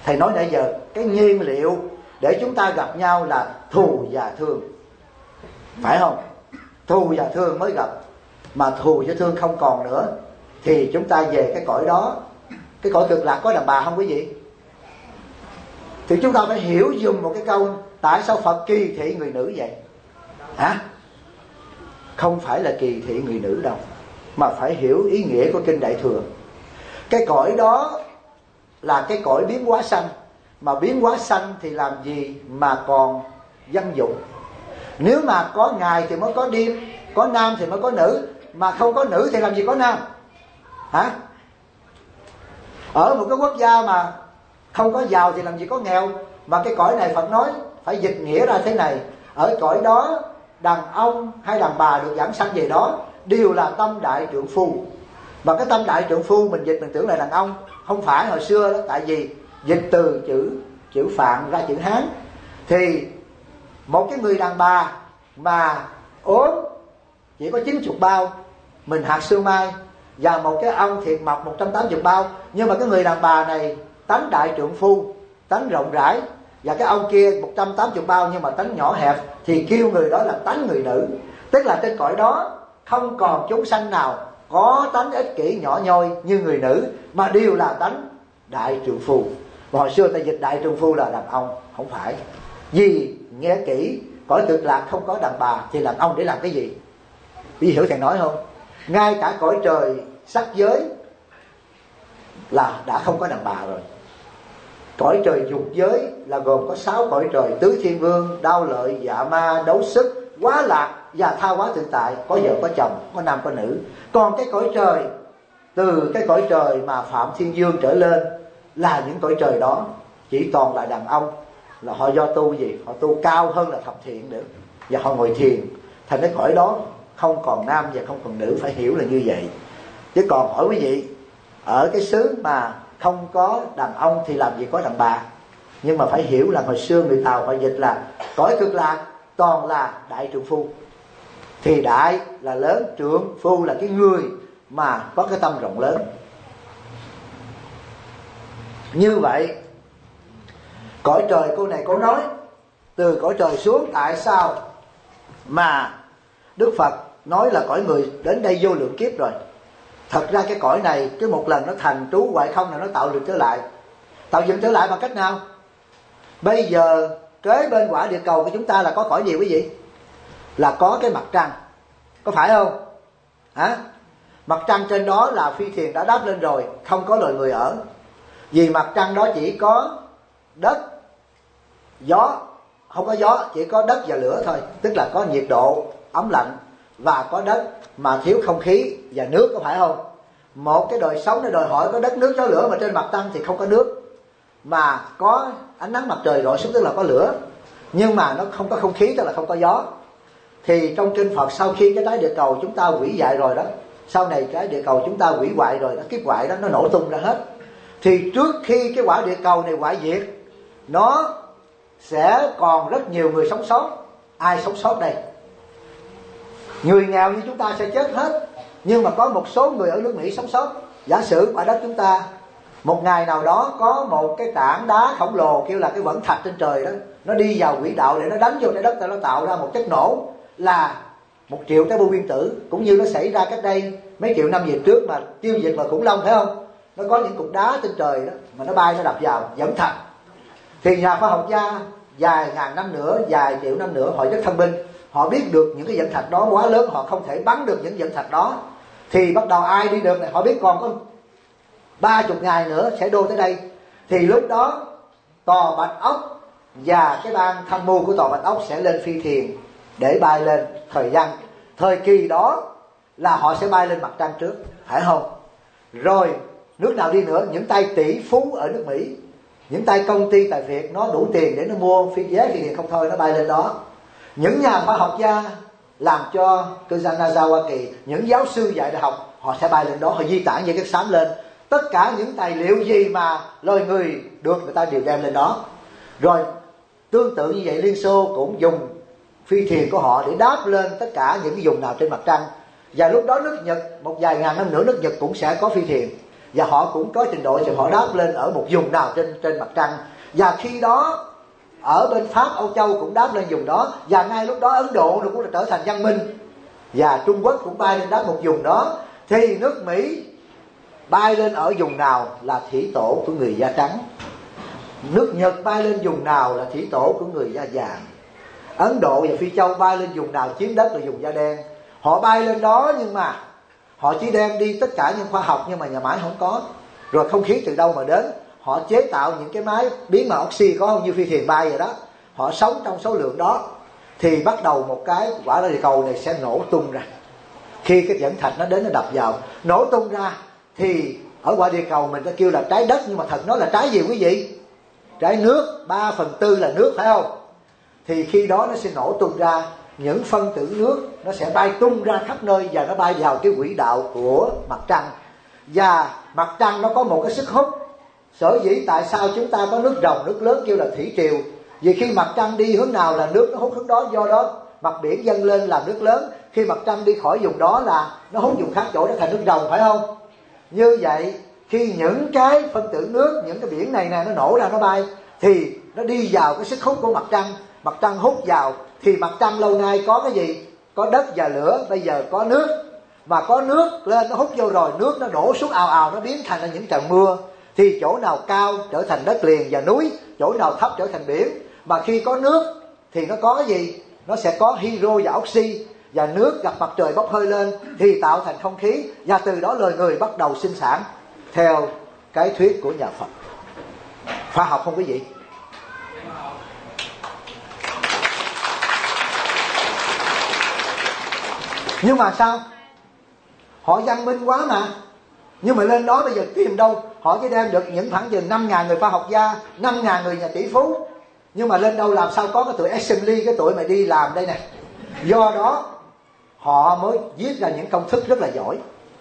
Thầy nói nãy giờ, cái nhiên liệu để chúng ta gặp nhau là thù và thương, phải không? Thù và thương mới gặp. Mà thù và thương không còn nữa thì chúng ta về cái cõi đó, cái cõi cực lạc có đàn bà không quý vị? Thì chúng ta phải hiểu dùng một cái câu: tại sao Phật kỳ thị người nữ vậy? Hả? Không phải là kỳ thị người nữ đâu, mà phải hiểu ý nghĩa của kinh Đại Thừa. Cái cõi đó là cái cõi biến hóa sanh. Mà biến hóa sanh thì làm gì mà còn dâm dục? Nếu mà có ngày thì mới có đêm, có nam thì mới có nữ, mà không có nữ thì làm gì có nam? Hả? Ở một cái quốc gia mà không có giàu thì làm gì có nghèo? Mà cái cõi này Phật nói phải dịch nghĩa ra thế này: ở cõi đó đàn ông hay đàn bà được giảng sanh về đó đều là tâm đại trượng phu. Mà cái tâm đại trượng phu mình dịch mình tưởng là đàn ông, không phải hồi xưa đó. Tại vì dịch từ chữ Phạn ra chữ Hán. Thì một cái người đàn bà mà ốm chỉ có 90 bao, mình hạt sương mai, và một cái ông thiệt mập 180 bao. Nhưng mà cái người đàn bà này tánh đại trượng phu, tánh rộng rãi, và cái ông kia 180 bao nhưng mà tánh nhỏ hẹp, thì kêu người đó là tánh người nữ. Tức là trên cõi đó không còn chúng sanh nào có tánh ích kỷ nhỏ nhoi như người nữ, mà đều là tánh đại trượng phu. Và hồi xưa ta dịch đại trượng phu là đàn ông, không phải. Vì nghe kỹ, cõi cực lạc không có đàn bà thì đàn ông để làm cái gì? Quý vị hiểu thầy nói không? Ngay cả cõi trời sắc giới là đã không có đàn bà rồi. Cõi trời dục giới là gồm có 6 cõi trời: tứ thiên vương, đao lợi, dạ ma, đấu sức, quá lạc và tha hóa tự tại. Có vợ có chồng, có nam có nữ. Còn cái cõi trời, từ cái cõi trời mà Phạm Thiên Dương trở lên, là những cõi trời đó chỉ toàn là đàn ông. Là họ do tu gì? Họ tu cao hơn là thập thiện nữa, và họ ngồi thiền. Thành cái cõi đó không còn nam và không còn nữ, phải hiểu là như vậy. Chứ còn hỏi quý vị, ở cái xứ mà không có đàn ông thì làm gì có đàn bà? Nhưng mà phải hiểu là hồi xưa người Tàu họ dịch là cõi cực lạc toàn là đại trượng phu. Thì đại là lớn, trượng phu là cái người mà có cái tâm rộng lớn. Như vậy cõi trời cô này cô nói từ cõi trời xuống, tại sao mà Đức Phật nói là cõi người đến đây vô lượng kiếp rồi? Thật ra cái cõi này cái một lần nó thành trú hoại không là nó tạo dựng trở lại. Tạo dựng trở lại bằng cách nào? Bây giờ kế bên quả địa cầu của chúng ta là có cõi gì quý vị? Là có cái mặt trăng, có phải không? Hả? Mặt trăng trên đó là phi thuyền đã đáp lên rồi, không có loài người ở. Vì mặt trăng đó chỉ có đất, gió, không có gió, chỉ có đất và lửa thôi. Tức là có nhiệt độ, ấm lạnh, và có đất mà thiếu không khí và nước, có phải không? Một cái đời sống nó đòi hỏi có đất, nước, gió, lửa, mà trên mặt trăng thì không có nước, mà có ánh nắng mặt trời rọi xuống, tức là có lửa, nhưng mà nó không có không khí, tức là không có gió. Thì trong kinh Phật, sau khi cái trái địa cầu chúng ta hủy hoại rồi đó, sau này trái địa cầu chúng ta hủy hoại rồi, nó kiếp hoại đó, nó nổ tung ra hết. Thì trước khi cái quả địa cầu này hoại diệt, nó sẽ còn rất nhiều người sống sót. Ai sống sót đây? Người nghèo như chúng ta sẽ chết hết, nhưng mà có một số người ở nước Mỹ sống sót. Giả sử quả đất chúng ta một ngày nào đó có một cái tảng đá khổng lồ, kêu là cái vẫn thạch trên trời đó, nó đi vào quỹ đạo để nó đánh vô trái đất, nó tạo ra một chất nổ là 1 triệu trái bom nguyên tử, cũng như nó xảy ra cách đây mấy triệu năm về trước mà tiêu diệt vào khủng long, phải không? Nó có những cục đá trên trời đó mà nó bay, nó đập vào vẫn thạch. Thì nhà khoa học gia vài ngàn năm nữa, vài triệu năm nữa, họ rất thông minh, họ biết được những cái dẫn thạch đó quá lớn, họ không thể bắn được những dẫn thạch đó. Thì bắt đầu ai đi được này, họ biết còn có 30 ngày nữa sẽ đô tới đây. Thì lúc đó Tòa Bạch Ốc và cái ban tham mưu của Tòa Bạch Ốc sẽ lên phi thuyền để bay lên thời kỳ đó là họ sẽ bay lên mặt trăng trước, phải không? Rồi nước nào đi nữa, những tay tỷ phú ở nước Mỹ, những tay công ty tài Việt, nó đủ tiền để nó mua vé phi thuyền không thôi, nó bay lên đó. Những nhà khoa học gia làm cho cư dân NASA Hoa Kỳ, những giáo sư dạy đại học, họ sẽ bay lên đó, họ di tản dây cáp xám lên. Tất cả những tài liệu gì mà loài người được, người ta đều đem lên đó. Rồi tương tự như vậy, Liên Xô cũng dùng phi thuyền của họ để đáp lên tất cả những cái vùng nào trên mặt trăng. Và lúc đó nước Nhật, một vài ngàn năm nữa nước Nhật cũng sẽ có phi thuyền. và họ cũng có trình độ thì họ đáp lên ở một vùng nào trên mặt trăng. Và khi đó ở bên Pháp, Âu Châu cũng đáp lên vùng đó, và ngay lúc đó Ấn Độ cũng đã trở thành văn minh, và Trung Quốc cũng bay lên đáp một vùng đó. Thì nước Mỹ bay lên ở vùng nào là thủy tổ của người da trắng, nước Nhật bay lên vùng nào là thủy tổ của người da vàng, Ấn Độ và Phi Châu bay lên vùng nào chiếm đất là vùng da đen. Họ bay lên đó nhưng mà họ chỉ đem đi tất cả những khoa học, nhưng mà nhà máy không có. Rồi không khí từ đâu mà đến? Họ chế tạo những cái máy biến mà oxy có không, như phi thuyền bay vậy đó. Họ sống trong số lượng đó. Thì bắt đầu một cái quả địa cầu này sẽ nổ tung ra. Khi cái dẫn thạch nó đến nó đập vào, nổ tung ra, thì ở quả địa cầu mình ta kêu là trái đất, nhưng mà thật nó là trái gì quý vị? Trái nước, 3/4 là nước, phải không? Thì khi đó nó sẽ nổ tung ra, những phân tử nước nó sẽ bay tung ra khắp nơi, và nó bay vào cái quỹ đạo của mặt trăng. Và mặt trăng nó có một cái sức hút. Sở dĩ tại sao chúng ta có nước ròng, nước lớn kêu là thủy triều, vì khi mặt trăng đi hướng nào là nước nó hút hướng đó. Do đó mặt biển dâng lên làm nước lớn, khi mặt trăng đi khỏi vùng đó là nó hút vùng khác chỗ, nó thành nước ròng, phải không? Như vậy khi những cái phân tử nước, những cái biển này nè nó nổ ra, nó bay, thì nó đi vào cái sức hút của mặt trăng. Mặt trăng hút vào, thì mặt trăng lâu nay có cái gì? Có đất và lửa. Bây giờ có nước, mà có nước lên nó hút vô rồi, nước nó đổ xuống ào ào, nó biến thành ra những trận mưa. Thì chỗ nào cao trở thành đất liền và núi, chỗ nào thấp trở thành biển. Mà khi có nước thì nó có cái gì? Nó sẽ có hydro và oxy, và nước gặp mặt trời bốc hơi lên thì tạo thành không khí, và từ đó loài người bắt đầu sinh sản theo cái thuyết của nhà Phật. Khoa học không quý vị? Nhưng mà sao? Họ văn minh quá mà. Nhưng mà lên đó bây giờ tìm đâu? Họ chỉ đem được những khoảng chừng 5.000 người khoa học gia, 5.000 người nhà tỷ phú. Nhưng mà lên đâu làm sao có cái tuổi assembly, cái tuổi mà đi làm đây nè. Do đó họ mới viết ra những công thức rất là giỏi.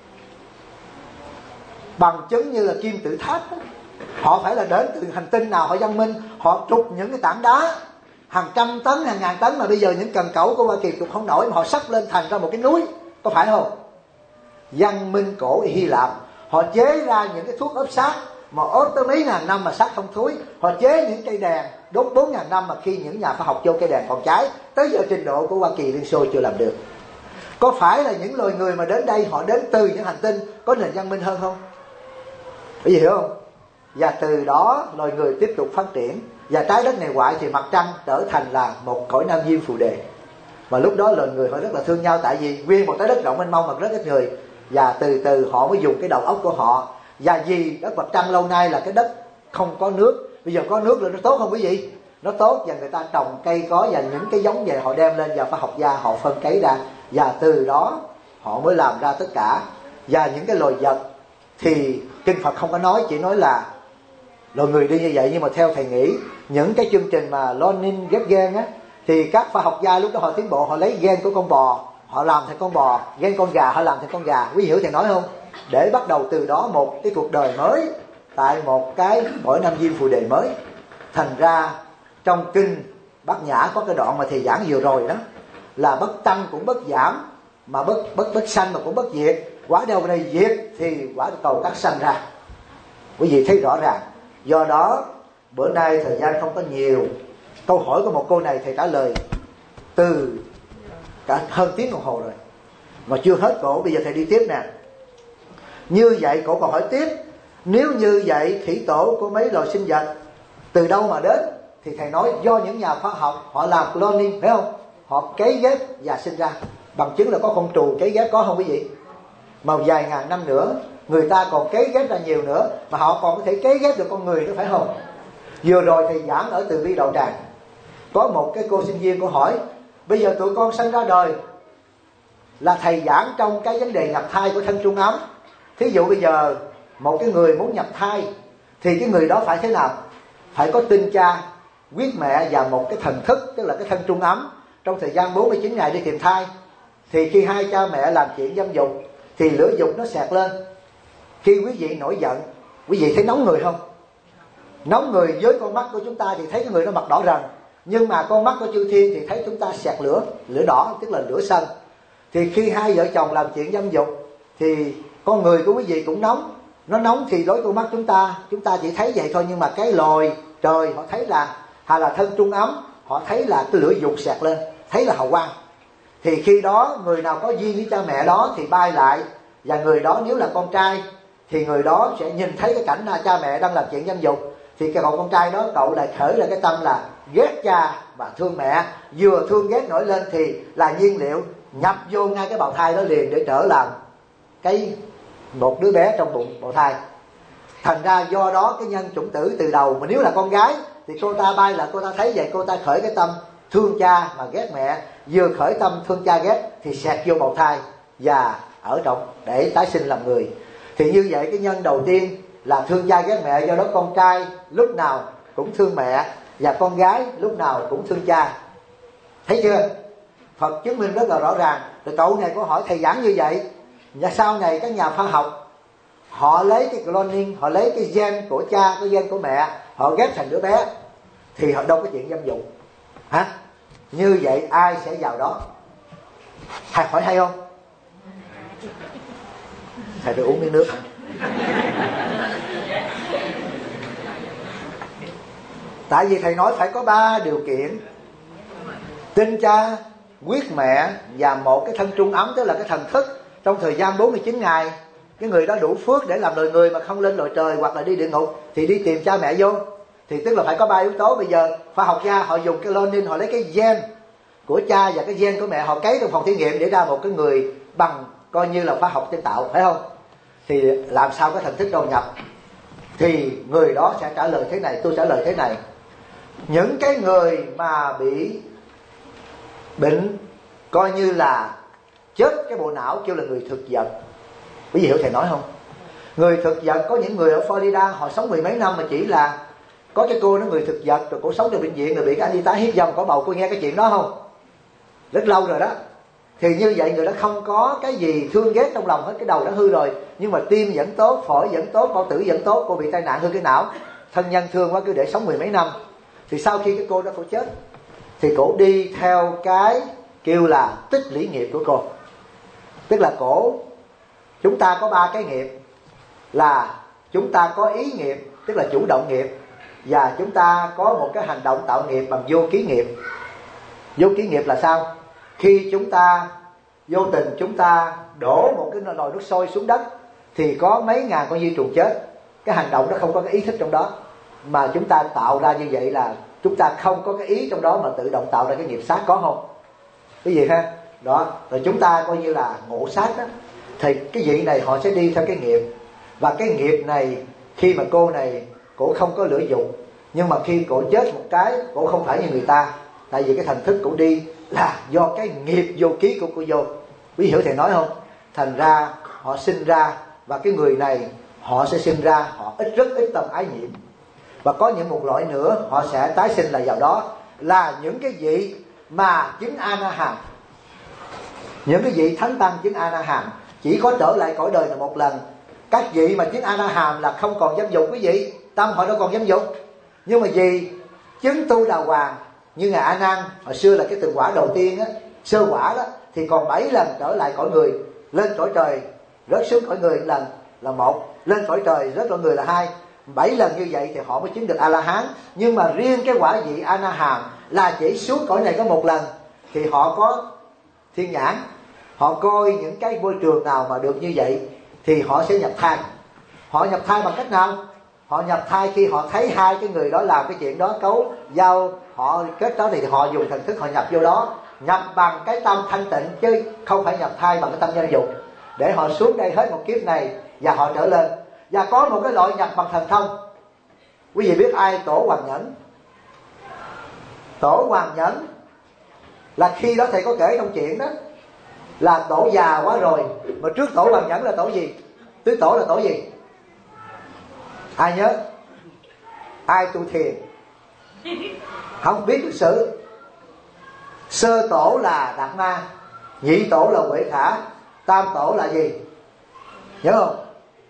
Bằng chứng như là kim tự tháp đó. Họ phải là đến từ hành tinh nào họ văn minh. Họ trục những cái tảng đá hàng trăm tấn, hàng ngàn tấn, mà bây giờ những cần cẩu của Hoa Kỳ trục không nổi, mà họ sắp lên thành ra một cái núi. Có phải không? Văn minh cổ Hy Lạp, họ chế ra những cái thuốc ốp sát mà ốp tới mấy ngàn năm mà sát không thúi. Họ chế những cây đèn đốt 4.000 năm mà khi những nhà khoa học vô cây đèn còn cháy. Tới giờ trình độ của Hoa Kỳ, Liên Xô chưa làm được. Có phải là những loài người mà đến đây họ đến từ những hành tinh có nền văn minh hơn không? Có gì hiểu không? Và từ đó loài người tiếp tục phát triển, và trái đất này hoại thì mặt trăng trở thành là một cõi nam diêm phù đề. Mà lúc đó loài người họ rất là thương nhau, tại vì nguyên một trái đất rộng mênh mông mà rất ít người. Và từ từ họ mới dùng cái đầu óc của họ. Và vì đất mặt trăng lâu nay là cái đất không có nước, bây giờ có nước lên nó tốt không quý vị? Nó tốt, và người ta trồng cây có, và những cái giống về họ đem lên, và khoa học gia họ phân cấy ra, và từ đó họ mới làm ra tất cả. Và những cái loài vật thì kinh Phật không có nói, chỉ nói là loài người đi như vậy. Nhưng mà theo thầy nghĩ, những cái chương trình mà Lenin ghép gen á, thì các khoa học gia lúc đó họ tiến bộ, họ lấy gen của con bò họ làm thành con bò, gen con gà họ làm thành con gà. Quý hiểu thầy nói không? Để bắt đầu từ đó một cái cuộc đời mới tại một cái cõi nam diêm phù đề mới. Thành ra trong kinh Bát Nhã có cái đoạn mà thầy giảng vừa rồi đó, là bất tăng cũng bất giảm, mà bất sanh mà cũng bất diệt. Quả đầu này diệt thì quả cầu cắt sanh ra. Quý vị thấy rõ ràng. Do đó bữa nay thời gian không có nhiều, câu hỏi của một cô này thầy trả lời từ cả hơn tiếng đồng hồ rồi mà chưa hết cổ. Bây giờ thầy đi tiếp nè. Như vậy cổ còn hỏi tiếp, nếu như vậy thủy tổ của mấy loài sinh vật từ đâu mà đến? Thì thầy nói do những nhà khoa học họ làm cloning, phải không? Họ cấy ghép và sinh ra. Bằng chứng là có con trù cấy ghép, có không quý vị? Mà vài ngàn năm nữa người ta còn cấy ghép ra nhiều nữa, mà họ còn có thể cấy ghép được con người nữa, phải không? Vừa rồi thầy giảng ở Từ Bi Đạo Tràng, có một cái cô sinh viên cô hỏi, bây giờ tụi con sinh ra đời, là thầy giảng trong cái vấn đề nhập thai của thân trung ấm. Thí dụ bây giờ một cái người muốn nhập thai thì cái người đó phải thế nào? Phải có tinh cha, huyết mẹ và một cái thần thức, tức là cái thân trung ấm. Trong thời gian 49 ngày đi tìm thai, thì khi hai cha mẹ làm chuyện dâm dục thì lửa dục nó xẹt lên. Khi quý vị nổi giận, quý vị thấy nóng người không? Nóng người với con mắt của chúng ta thì thấy cái người nó mặt đỏ rần, nhưng mà con mắt của chư thiên thì thấy chúng ta xẹt lửa, lửa đỏ tức là lửa sân. Thì khi hai vợ chồng làm chuyện dâm dục thì con người của quý vị cũng nóng, Nó nóng thì đối con mắt chúng ta chỉ thấy vậy thôi, nhưng mà cái loài trời họ thấy là, hay là thân trung ấm, họ thấy là cái lửa dục xẹt lên, thấy là hào quang. Thì khi đó người nào có duyên với cha mẹ đó thì bay lại, và người đó nếu là con trai thì người đó sẽ nhìn thấy cái cảnh cha mẹ đang làm chuyện dâm dục, thì cái cậu con trai đó cậu lại khởi lại cái tâm là ghét cha và thương mẹ. Vừa thương ghét nổi lên thì là nhiên liệu nhập vô ngay cái bào thai đó liền để trở làm một đứa bé trong bụng bào thai. Thành ra do đó cái nhân chủng tử từ đầu, mà nếu là con gái thì cô ta bay là cô ta thấy vậy, cô ta khởi cái tâm thương cha mà ghét mẹ. Vừa khởi tâm thương cha ghét thì xẹt vô bào thai và ở trong để tái sinh làm người. Thì như vậy cái nhân đầu tiên là thương cha ghét mẹ, do đó con trai lúc nào cũng thương mẹ và con gái lúc nào cũng thương cha. Thấy chưa? Phật chứng minh rất là rõ ràng. Rồi cậu này có hỏi thầy giảng như vậy, và sau này các nhà khoa học họ lấy cái cloning, họ lấy cái gen của cha, cái gen của mẹ, họ ghép thành đứa bé, thì họ đâu có chuyện dâm dục hả? Như vậy ai sẽ vào đó? Thầy hỏi hay không? Thầy phải uống miếng nước. Tại vì thầy nói phải có 3 điều kiện: tin cha, quyết mẹ và một cái thân trung ấm, tức là cái thần thức. Trong thời gian 49 ngày cái người đó đủ phước để làm loài người mà không lên loài trời hoặc là đi địa ngục, thì đi tìm cha mẹ vô. Thì tức là phải có 3 yếu tố. Bây giờ khoa học gia họ dùng cái cloning, họ lấy cái gen của cha và cái gen của mẹ, họ cấy trong phòng thí nghiệm để ra một cái người bằng coi như là khoa học nhân tạo, phải không? Thì làm sao cái thần thức đầu nhập? Thì người đó sẽ trả lời thế này, tôi trả lời thế này: những cái người mà bị bệnh coi như là chết cái bộ não kêu là người thực vật. Quý vị hiểu thầy nói không? Người thực vật, có những người ở Florida họ sống 10 mấy năm mà chỉ là có cái cô nó người thực vật, rồi cô sống trong bệnh viện rồi bị cái anh y tá hiếp dâm có bầu. Cô nghe cái chuyện đó không? Rất lâu rồi đó. Thì như vậy người đó không có cái gì thương ghét trong lòng hết, cái đầu đã hư rồi, nhưng mà tim vẫn tốt, phổi vẫn tốt, bao tử vẫn tốt. Cô bị tai nạn hư cái não, thân nhân thương quá cứ để sống 10 mấy năm. Thì sau khi cái cô đó cô chết thì cổ đi theo cái kêu là tích lũy nghiệp của cô. Tức là chúng ta có 3 cái nghiệp, là chúng ta có ý nghiệp, tức là chủ động nghiệp, và chúng ta có một cái hành động tạo nghiệp bằng vô ký nghiệp. Vô ký nghiệp là sao? Khi chúng ta vô tình chúng ta đổ một cái nồi nước sôi xuống đất thì có mấy ngàn con vi trùng chết. Cái hành động đó không có cái ý thức trong đó, mà chúng ta tạo ra như vậy là chúng ta không có cái ý trong đó mà tự động tạo ra cái nghiệp sát, có không? Cái gì ha? Đó, rồi chúng ta coi như là ngộ sát đó. Thì cái vị này họ sẽ đi theo cái nghiệp. Và cái nghiệp này khi mà cô này cổ không có lửa dục, nhưng mà khi cổ chết một cái cổ không phải như người ta, tại vì cái thần thức cổ đi là do cái nghiệp vô ký của cô vô. Quý hiểu thầy nói không? Thành ra họ sinh ra, và cái người này họ sẽ sinh ra, họ rất ít tâm ái nhiễm. Và có những một loại nữa họ sẽ tái sinh là vào đó, là những cái vị mà chứng A-na-hàm. Những cái vị thánh tăng chứng A-na-hàm chỉ có trở lại cõi đời là một lần. Các vị mà chứng A-na-hàm là không còn dâm dục quý vị, tâm họ đâu còn dâm dục. Nhưng mà vì chứng tu đà hoàng như ngài A Nan hồi xưa là cái từng quả đầu tiên á, sơ quả đó, thì còn 7 lần trở lại cõi người, lên cõi trời rớt xuống cõi người lần là 1, lên cõi trời rớt cõi người là 2. 7 lần như vậy thì họ mới chứng được A La Hán. Nhưng mà riêng cái quả vị A Na Hàm là chỉ xuống cõi này có 1 lần, thì họ có thiên nhãn, họ coi những cái môi trường nào mà được như vậy thì họ sẽ nhập thai. Họ nhập thai bằng cách nào? Họ nhập thai khi họ thấy hai cái người đó làm cái chuyện đó, cấu giao họ kết đó, thì họ dùng thần thức họ nhập vô đó, nhập bằng cái tâm thanh tịnh, chứ không phải nhập thai bằng cái tâm nhân dục, để họ xuống đây hết một kiếp này và họ trở lên. Và có một cái loại nhập bằng thần thông. Quý vị biết ai Tổ Hoàng Nhẫn? Tổ Hoàng Nhẫn là khi đó thầy có kể trong chuyện đó, là tổ già quá rồi, mà trước Tổ Hoàng Nhẫn là tổ gì? Tứ tổ là tổ gì? Ai nhớ? Ai tu thiền? Không biết lịch sử. Sơ tổ là Đạt Ma, nhị tổ là Huệ Khả, tam tổ là gì? Nhớ không?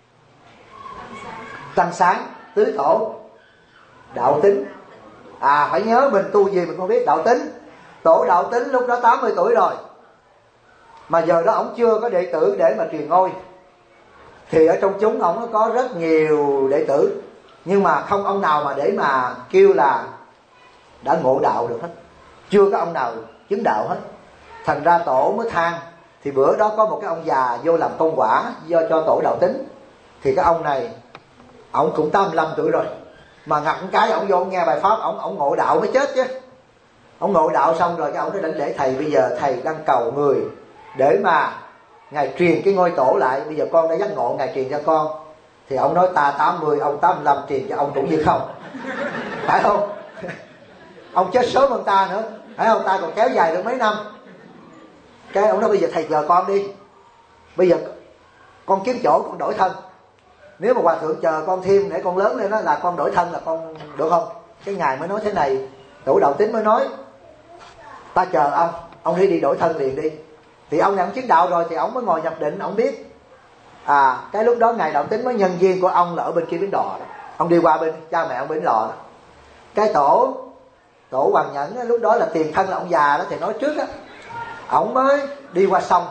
Tăng Sáng. Tứ tổ Đạo Tính. Phải nhớ, mình tu gì mình không biết. Đạo Tính. Tổ Đạo Tính lúc đó 80 tuổi rồi, mà giờ đó ổng chưa có đệ tử để mà truyền ngôi. Thì ở trong chúng ông nó có rất nhiều đệ tử, nhưng mà không ông nào mà để mà kêu là đã ngộ đạo được hết, chưa có ông nào chứng đạo hết. Thành ra tổ mới than. Thì bữa đó có một cái ông già vô làm công quả do cho tổ đạo tín. Thì cái ông này ông cũng 85 tuổi rồi, mà ngặt cái ông vô nghe bài pháp, ông ngộ đạo mới chết chứ. Ông ngộ đạo xong rồi cái ông nói đảnh lễ thầy, bây giờ thầy đang cầu người để mà ngài truyền cái ngôi tổ lại, bây giờ con đã giác ngộ, ngài truyền cho con. Thì ông nói ta 80, ông 85, truyền cho ông cũng như không, phải không? Ông chết sớm hơn ta nữa, phải không? Ta còn kéo dài được mấy năm. Cái ông nói bây giờ thầy chờ con đi, bây giờ con kiếm chỗ con đổi thân. Nếu mà hòa thượng chờ con thêm để con lớn lên đó là con đổi thân là con được không? Cái ngài mới nói thế này, tổ đạo tín mới nói ta chờ ông đi đổi thân liền đi. Thì ông này ông chứng đạo rồi thì ông mới ngồi nhập định, ông biết cái lúc đó ngài đạo tín mới nhân duyên của ông là ở bên kia Bến Đò đó. Ông đi qua bên cha mẹ ông Bến Đò đó. Cái tổ Hoàng Nhẫn lúc đó là tiền thân là ông già đó, thì nói trước á, ông mới đi qua sông.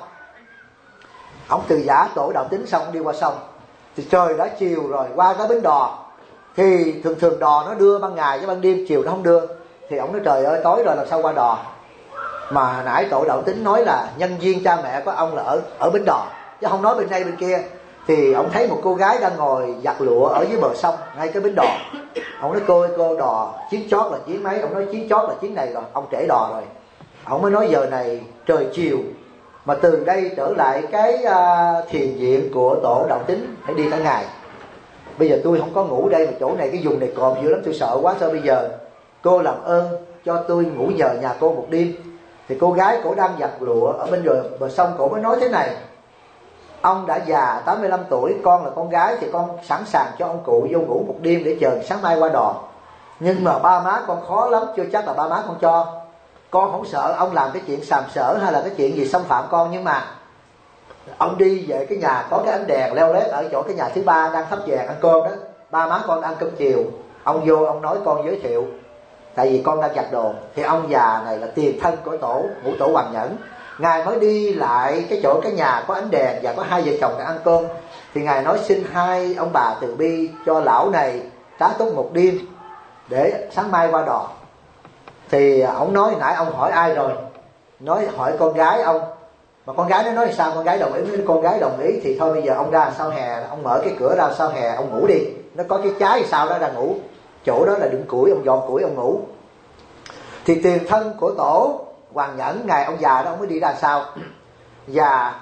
Ông từ giả tổ đạo tín xong đi qua sông, thì trời đã chiều rồi, qua cái Bến Đò. Thì thường đò nó đưa ban ngày chứ ban đêm chiều nó không đưa. Thì ông nói trời ơi tối rồi làm sao qua đò. Mà nãy tổ đạo tín nói là nhân duyên cha mẹ của ông là ở Bến Đò, chứ không nói bên đây bên kia. Thì ông thấy một cô gái đang ngồi giặt lụa ở dưới bờ sông ngay cái Bến Đò. Ông nói cô đò chuyến chót là chuyến mấy? Ông nói chuyến chót là chuyến này rồi, ông trễ đò rồi. Ông mới nói giờ này trời chiều, mà từ đây trở lại cái thiền viện của tổ đạo tín phải đi cả ngày. Bây giờ tôi không có ngủ đây, mà chỗ này cái vùng này còm dữ lắm, tôi sợ quá. Sao bây giờ cô làm ơn cho tôi ngủ nhờ nhà cô một đêm. Thì cô gái cổ đang giặt lụa ở bên bờ sông, cổ mới nói thế này: ông đã già 85 tuổi, con là con gái thì con sẵn sàng cho ông cụ vô ngủ một đêm để chờ sáng mai qua đò. Nhưng mà ba má con khó lắm, chưa chắc là ba má con cho. Con không sợ ông làm cái chuyện sàm sỡ hay là cái chuyện gì xâm phạm con, nhưng mà ông đi về cái nhà có cái ánh đèn leo lét ở chỗ cái nhà thứ ba đang thắp vàng ăn cơm đó, ba má con ăn cơm chiều, ông vô ông nói con giới thiệu, tại vì con đang giặt đồ. Thì ông già này là tiền thân của ngũ tổ Hoàng Nhẫn. Ngài mới đi lại cái chỗ cái nhà có ánh đèn và có hai vợ chồng đang ăn cơm. Thì ngài nói xin hai ông bà từ bi cho lão này tá túc một đêm để sáng mai qua đò. Thì ông nói nãy ông hỏi ai rồi, nói hỏi con gái ông. Mà con gái nó nói sao, con gái đồng ý. Với con gái đồng ý thì thôi bây giờ ông ra sau hè, ông mở cái cửa ra sau hè, ông ngủ đi. Nó có cái trái sau đó ra ngủ, chỗ đó là đựng củi, ông dọn củi ông ngủ. Thì tiền thân của tổ Hoàng Nhẫn, ngày ông già đó ông mới đi ra sau. Và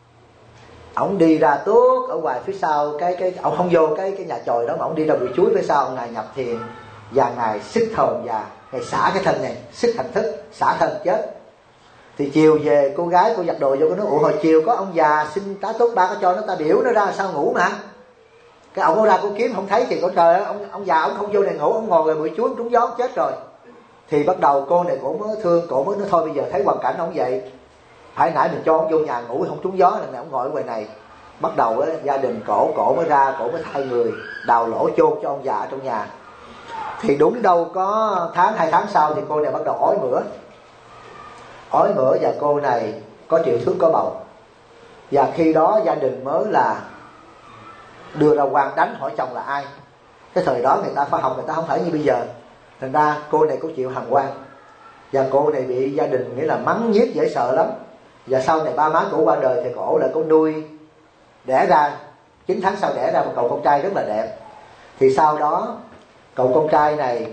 ông đi ra tuốt ở ngoài phía sau ông không vô cái nhà chòi đó, mà ông đi ra bụi chuối phía sau. Ông ngài nhập thiền và ngài sức hồn và ngài xả cái thân này, sức hành thức, xả thân chết. Thì chiều về cô gái cô giặt đồ vô, cô nói ủa hồi chiều có ông già xin tá túc, ba có cho nó, ta biểu nó ra sao ngủ mà. Cái ông có ra cô kiếm không thấy, thì có trời ơi, ông già ông không vô này ngủ, ông ngồi rồi bụi chuối trúng gió chết rồi. Thì bắt đầu cô này cổ mới thương, cổ mới nói thôi bây giờ thấy hoàn cảnh ông vậy, hồi nãy mình cho ông vô nhà ngủ không trúng gió, lần này ông ngồi ở ngoài này. Bắt đầu á, gia đình cổ mới ra, cổ mới thay người đào lỗ chôn cho ông già ở trong nhà. Thì đúng đâu có hai tháng sau thì cô này bắt đầu ói mửa và cô này có triệu chứng có bầu. Và khi đó gia đình mới là đưa ra quan đánh hỏi chồng là ai. Cái thời đó người ta khoa học người ta không phải như bây giờ. Thành ra cô này có chịu hàm quan. Và cô này bị gia đình nghĩa là mắng nhiếc dễ sợ lắm. Và sau này ba má cổ qua đời thì cổ lại có nuôi đẻ ra, 9 tháng sau đẻ ra một cậu con trai rất là đẹp. Thì sau đó cậu con trai này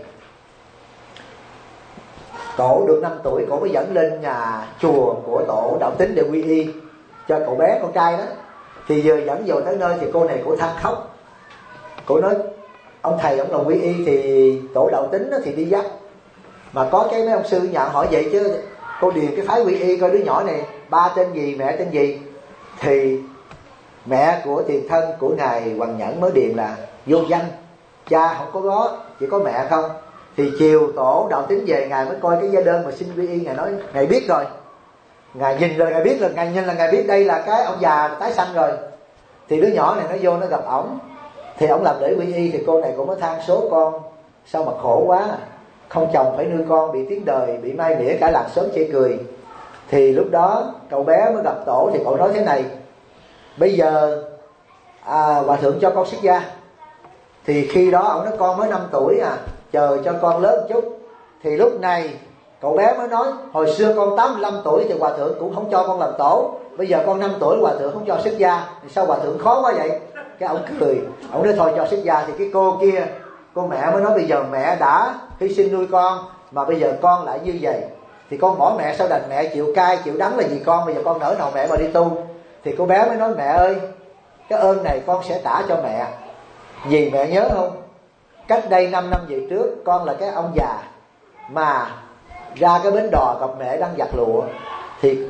cổ được 5 tuổi, cổ mới dẫn lên nhà chùa của tổ đạo tín để quy y cho cậu bé con trai đó. Thì vừa dẫn vô tới nơi thì cô này cổ than khóc. Cổ nói ông thầy ông là quy y thì tổ đạo tín thì đi dắt, mà có cái mấy ông sư nhà hỏi vậy chứ cô điền cái phái quy y coi đứa nhỏ này ba tên gì mẹ tên gì. Thì mẹ của tiền thân của ngài Hoàng Nhẫn mới điền là vô danh, cha không có chỉ có mẹ không. Thì chiều tổ đạo tín về, ngài mới coi cái gia đơn mà xin quy y. Ngài nói ngài biết rồi, ngài nhìn rồi ngài biết là ngài nhìn là ngài biết đây là cái ông già tái sanh rồi. Thì đứa nhỏ này nó vô nó gặp ổng, thì ổng làm lễ quy y. Thì cô này cũng có than số con sao mà khổ quá, không chồng phải nuôi con, bị tiếng đời, bị mai mỉa cả làng xóm chê cười. Thì lúc đó cậu bé mới gặp tổ thì cậu nói thế này: bây giờ Hòa thượng cho con xuất gia. Thì khi đó ông nói con mới 5 tuổi chờ cho con lớn một chút. Thì lúc này cậu bé mới nói hồi xưa con 85 tuổi thì hòa thượng cũng không cho con làm tổ, bây giờ con 5 tuổi hòa thượng không cho xuất gia, thì sao hòa thượng khó quá vậy? Cái ông cười, ông nói thôi cho xuất gia. Thì cái cô kia, cô mẹ mới nói bây giờ mẹ đã hy sinh nuôi con mà bây giờ con lại như vậy thì con bỏ mẹ sao đành, mẹ chịu cay chịu đắng là vì con, bây giờ con nỡ nào mẹ mà đi tu. Thì cô bé mới nói mẹ ơi, cái ơn này con sẽ trả cho mẹ. Vì mẹ nhớ không, cách đây 5 năm về trước con là cái ông già mà ra cái bến đò gặp mẹ đang giặt lụa, thì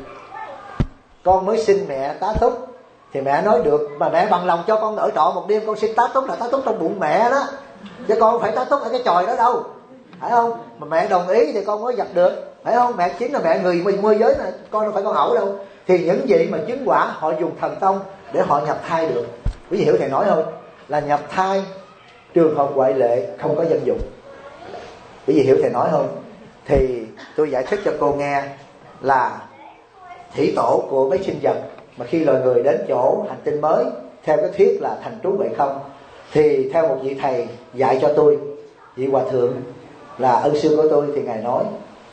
con mới xin mẹ tá túc. Thì mẹ nói được, mà mẹ bằng lòng cho con ở trọ một đêm, con xin tá túc là tá túc trong bụng mẹ đó, chứ con không phải tá túc ở cái chòi đó đâu, phải không? Mà mẹ đồng ý thì con mới giặt được, phải không? Mẹ chính là mẹ người môi giới mà, con đâu phải con ẩu đâu. Thì những vị mà chứng quả họ dùng thần tông để họ nhập thai được. Quý vị hiểu thầy nói không? Là nhập thai trường hợp ngoại lệ, không có dân dụng. Quý vị hiểu thầy nói không? Thì tôi giải thích cho cô nghe là thủy tổ của mấy sinh vật mà khi loài người đến chỗ hành tinh mới theo cái thuyết là thành trú vậy không, thì theo một vị thầy dạy cho tôi, vị hòa thượng là ân sư của tôi, thì ngài nói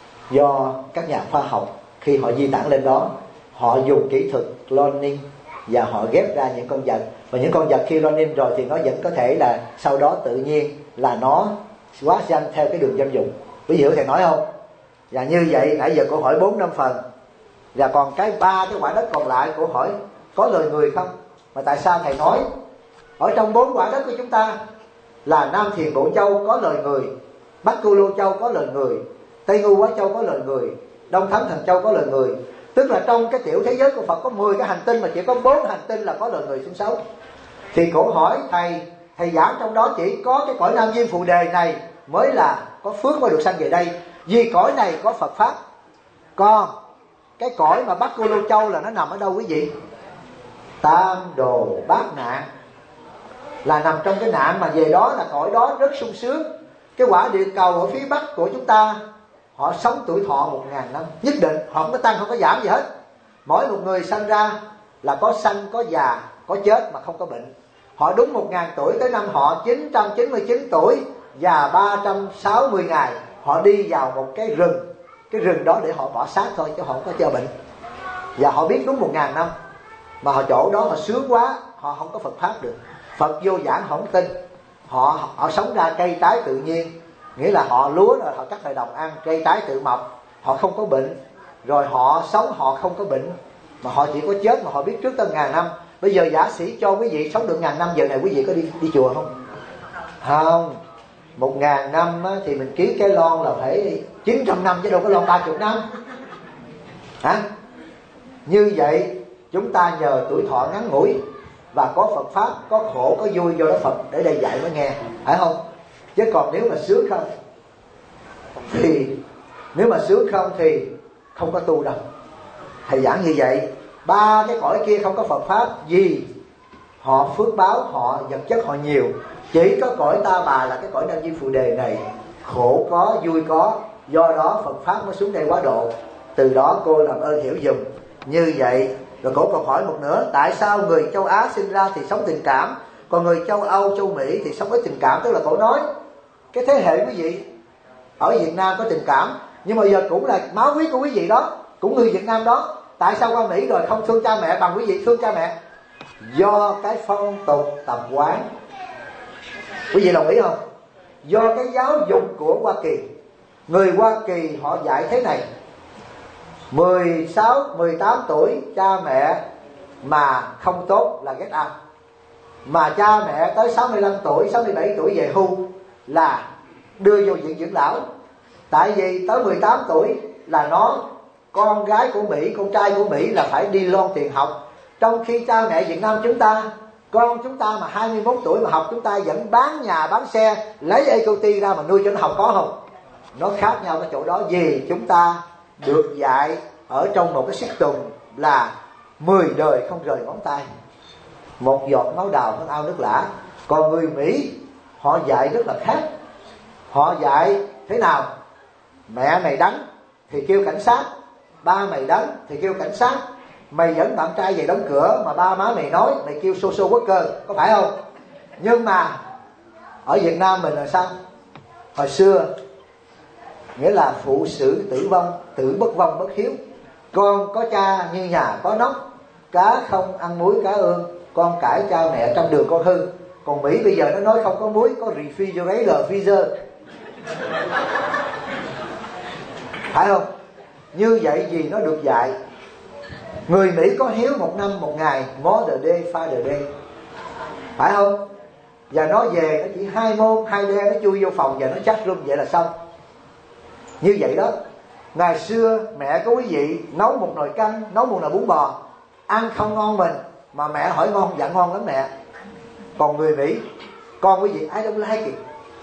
do các nhà khoa học khi họ di tản lên đó, họ dùng kỹ thuật cloning và họ ghép ra những con vật, và những con vật khi cloning rồi thì nó vẫn có thể là sau đó tự nhiên là nó hóa sanh theo cái đường dân dụng. Quý vị hiểu thầy nói không? Và như vậy nãy giờ cô hỏi 4-5 phần, và còn cái 3 cái quả đất còn lại cô hỏi có lời người không? Mà tại sao thầy nói ở trong 4 quả đất của chúng ta là Nam Thiền Bộ Châu có lời người, Bắc Cư Lô Châu có lời người, Tây Ngu Quá Châu có lời người, Đông Thắng Thần Châu có lời người. Tức là trong cái tiểu thế giới của Phật có 10 cái hành tinh mà chỉ có 4 hành tinh là có lời người sinh sống. Thì cổ hỏi thầy giảng trong đó chỉ có cái cõi Nam Diêm Phù Đề này mới là có phước mới được sanh về đây, vì cõi này có Phật pháp. Còn cái cõi mà Bắc Cô Lô Châu là nó nằm ở đâu quý vị? Tam Đồ Bát Nạn, là nằm trong cái nạn mà về đó là cõi đó rất sung sướng. Cái quả địa cầu ở phía Bắc của chúng ta, họ sống tuổi thọ 1000 năm nhất định, họ không có tăng không có giảm gì hết. Mỗi một người sanh ra là có sanh, có già, có chết mà không có bệnh. Họ đúng 1000 tuổi tới năm họ 999 tuổi và 360 ngày họ đi vào một cái rừng đó để họ bỏ xác thôi, chứ họ không có cho bệnh. Và họ biết đúng 1000 năm, mà họ chỗ đó họ sướng quá, họ không có Phật pháp được. Phật vô giảng họ không tin. Họ sống ra cây trái tự nhiên, nghĩa là họ lúa rồi họ cắt lại đồng ăn, cây trái tự mọc, họ không có bệnh. Rồi họ sống họ không có bệnh, mà họ chỉ có chết mà họ biết trước tới 1000 năm. Bây giờ giả sử cho quý vị sống được 1000 năm, giờ này quý vị có đi chùa không? Không. 1000 năm á, thì mình ký cái lon là phải 900 năm chứ đâu có lon 30 năm. Hả? Như vậy chúng ta nhờ tuổi thọ ngắn ngủi và có Phật pháp, có khổ có vui, do đó Phật để đây dạy mới nghe, phải không? Chứ còn nếu mà sướng không thì không có tu đâu. Thầy giảng như vậy. 3 cái cõi kia không có Phật pháp vì họ phước báo, họ vật chất họ nhiều. Chỉ có cõi Ta Bà là cái cõi Nam Diêm Phù Đề này, khổ có vui có, do đó Phật pháp mới xuống đây quá độ. Từ đó cô làm ơn hiểu dùm như vậy. Rồi cổ còn hỏi một nữa, tại sao người châu Á sinh ra thì sống tình cảm, còn người châu Âu, châu Mỹ thì sống với tình cảm? Tức là cổ nói cái thế hệ quý vị ở Việt Nam có tình cảm, nhưng mà giờ cũng là máu huyết của quý vị đó, cũng người Việt Nam đó. Tại sao qua Mỹ rồi không thương cha mẹ bằng quý vị thương cha mẹ? Do cái phong tục tập quán. Quý vị đồng ý không? Do cái giáo dục của Hoa Kỳ. Người Hoa Kỳ họ dạy thế này: 16, 18 tuổi cha mẹ mà không tốt là get out. Mà cha mẹ tới 65 tuổi, 67 tuổi về hưu là đưa vô viện dưỡng lão. Tại vì tới 18 tuổi là con gái của Mỹ, con trai của Mỹ là phải đi loan tiền học. Trong khi cha mẹ Việt Nam chúng ta, con chúng ta mà 21 tuổi mà học, chúng ta vẫn bán nhà bán xe, lấy equity ra mà nuôi cho nó học, có không? Nó khác nhau cái chỗ đó. Vì chúng ta được dạy ở trong một cái system là 10 đời không rời ngón tay, một giọt máu đào không ao nước lã. Còn người Mỹ họ dạy rất là khác. Họ dạy thế nào? Mẹ mày đánh thì kêu cảnh sát, ba mày đánh thì kêu cảnh sát, mày dẫn bạn trai về đóng cửa mà ba má mày nói mày kêu social worker, có phải không? Nhưng mà ở Việt Nam mình là sao? Hồi xưa nghĩa là phụ xử tử vong, tử bất vong bất hiếu. Con có cha như nhà có nóc, cá không ăn muối cá ương, con cãi cha mẹ trăm đường con hư. Còn Mỹ bây giờ nó nói không có muối, có refrigerator, freezer, phải không? Như vậy gì nó được dạy. Người Mỹ có hiếu một năm một ngày, more the day, Father day, phải không? Và nó về nó chỉ 2 môn 2 đêm, nó chui vô phòng và nó chat room vậy là xong. Như vậy đó. Ngày xưa mẹ có quý vị nấu một nồi canh, nấu một nồi bún bò, ăn không ngon mình mà mẹ hỏi ngon, dạ ngon lắm mẹ. Còn người Mỹ, con quý vị I don't like it,